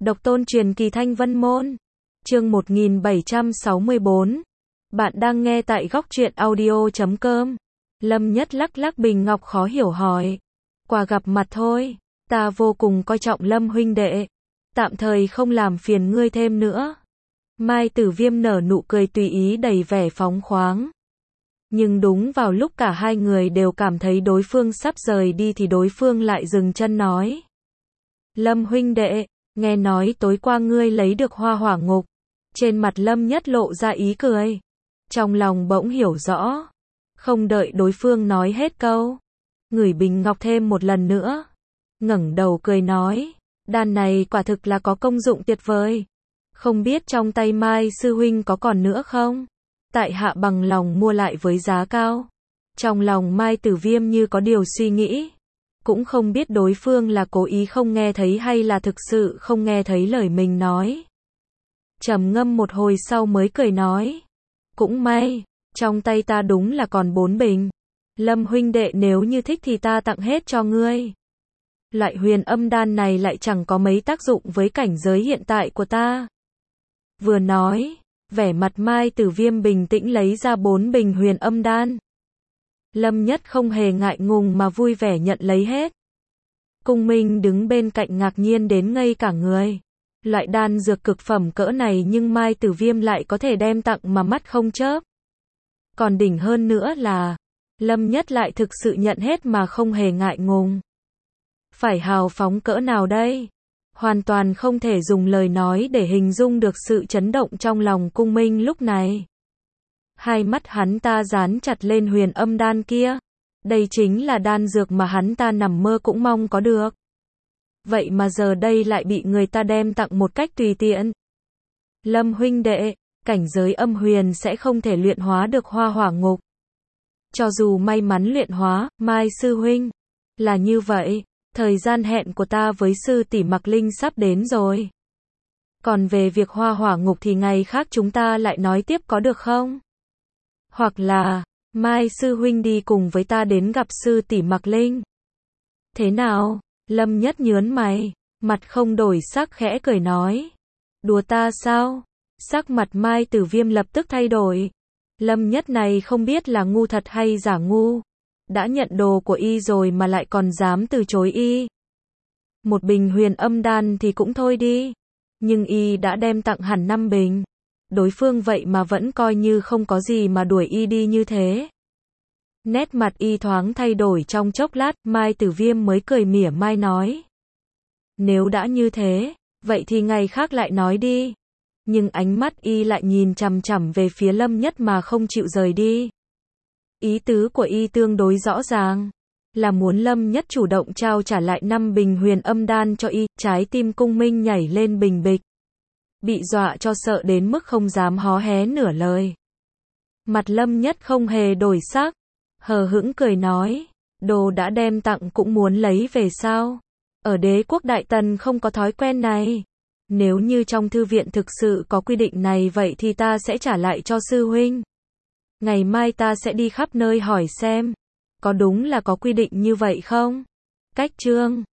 Độc tôn truyền kỳ Thanh Vân Môn. Chương 1764. Bạn đang nghe tại góc truyện audio.com. Lâm Nhất lắc lắc bình ngọc khó hiểu hỏi. Qua gặp mặt thôi, ta vô cùng coi trọng Lâm huynh đệ. Tạm thời không làm phiền ngươi thêm nữa. Mai Tử Viêm nở nụ cười tùy ý đầy vẻ phóng khoáng. Nhưng đúng vào lúc cả hai người đều cảm thấy đối phương sắp rời đi thì đối phương lại dừng chân nói. Lâm huynh đệ, nghe nói tối qua ngươi lấy được hoa hỏa ngục. Trên mặt Lâm Nhất lộ ra ý cười. Trong lòng bỗng hiểu rõ. Không đợi đối phương nói hết câu. Ngửi bình ngọc thêm một lần nữa. Ngẩng đầu cười nói. Đan này quả thực là có công dụng tuyệt vời. Không biết trong tay Mai sư huynh có còn nữa không? Tại hạ bằng lòng mua lại với giá cao. Trong lòng Mai Tử Viêm như có điều suy nghĩ. Cũng không biết đối phương là cố ý không nghe thấy hay là thực sự không nghe thấy lời mình nói. Trầm ngâm một hồi sau mới cười nói. Cũng may, trong tay ta đúng là còn 4 bình. Lâm huynh đệ nếu như thích thì ta tặng hết cho ngươi. Loại huyền âm đan này lại chẳng có mấy tác dụng với cảnh giới hiện tại của ta. Vừa nói, vẻ mặt Mai Tử Viêm bình tĩnh lấy ra 4 bình huyền âm đan. Lâm Nhất không hề ngại ngùng mà vui vẻ nhận lấy hết. Cung Minh đứng bên cạnh ngạc nhiên đến ngây cả người. Loại đan dược cực phẩm cỡ này nhưng Mai Tử Viêm lại có thể đem tặng mà mắt không chớp. Còn đỉnh hơn nữa là, Lâm Nhất lại thực sự nhận hết mà không hề ngại ngùng. Phải hào phóng cỡ nào đây? Hoàn toàn không thể dùng lời nói để hình dung được sự chấn động trong lòng Cung Minh lúc này. Hai mắt hắn ta dán chặt lên huyền âm đan kia. Đây chính là đan dược mà hắn ta nằm mơ cũng mong có được. Vậy mà giờ đây lại bị người ta đem tặng một cách tùy tiện. Lâm huynh đệ, cảnh giới âm huyền sẽ không thể luyện hóa được hoa hỏa ngục. Cho dù may mắn luyện hóa, Mai sư huynh. Là như vậy, thời gian hẹn của ta với sư tỷ Mạc Linh sắp đến rồi. Còn về việc hoa hỏa ngục thì ngày khác chúng ta lại nói tiếp có được không? Hoặc là, Mai sư huynh đi cùng với ta đến gặp sư tỷ Mạc Linh. Thế nào? Lâm Nhất nhớn mày, mặt không đổi sắc khẽ cười nói. Đùa ta sao? Sắc mặt Mai Tử Viêm lập tức thay đổi. Lâm Nhất này không biết là ngu thật hay giả ngu. Đã nhận đồ của y rồi mà lại còn dám từ chối y. Một bình huyền âm đan thì cũng thôi đi. Nhưng y đã đem tặng hẳn 5 bình. Đối phương vậy mà vẫn coi như không có gì mà đuổi y đi như thế. Nét mặt y thoáng thay đổi trong chốc lát, Mai Tử Viêm mới cười mỉa mai nói. Nếu đã như thế, vậy thì ngày khác lại nói đi. Nhưng ánh mắt y lại nhìn chằm chằm về phía Lâm Nhất mà không chịu rời đi. Ý tứ của y tương đối rõ ràng. Là muốn Lâm Nhất chủ động trao trả lại 5 bình huyền âm đan cho y, trái tim Cung Minh nhảy lên bình bịch. Bị dọa cho sợ đến mức không dám hó hé nửa lời. Mặt Lâm Nhất không hề đổi sắc. Hờ hững cười nói, đồ đã đem tặng cũng muốn lấy về sao? Ở Đế quốc Đại Tần không có thói quen này. Nếu như trong thư viện thực sự có quy định này vậy thì ta sẽ trả lại cho sư huynh. Ngày mai ta sẽ đi khắp nơi hỏi xem, có đúng là có quy định như vậy không? Cách chương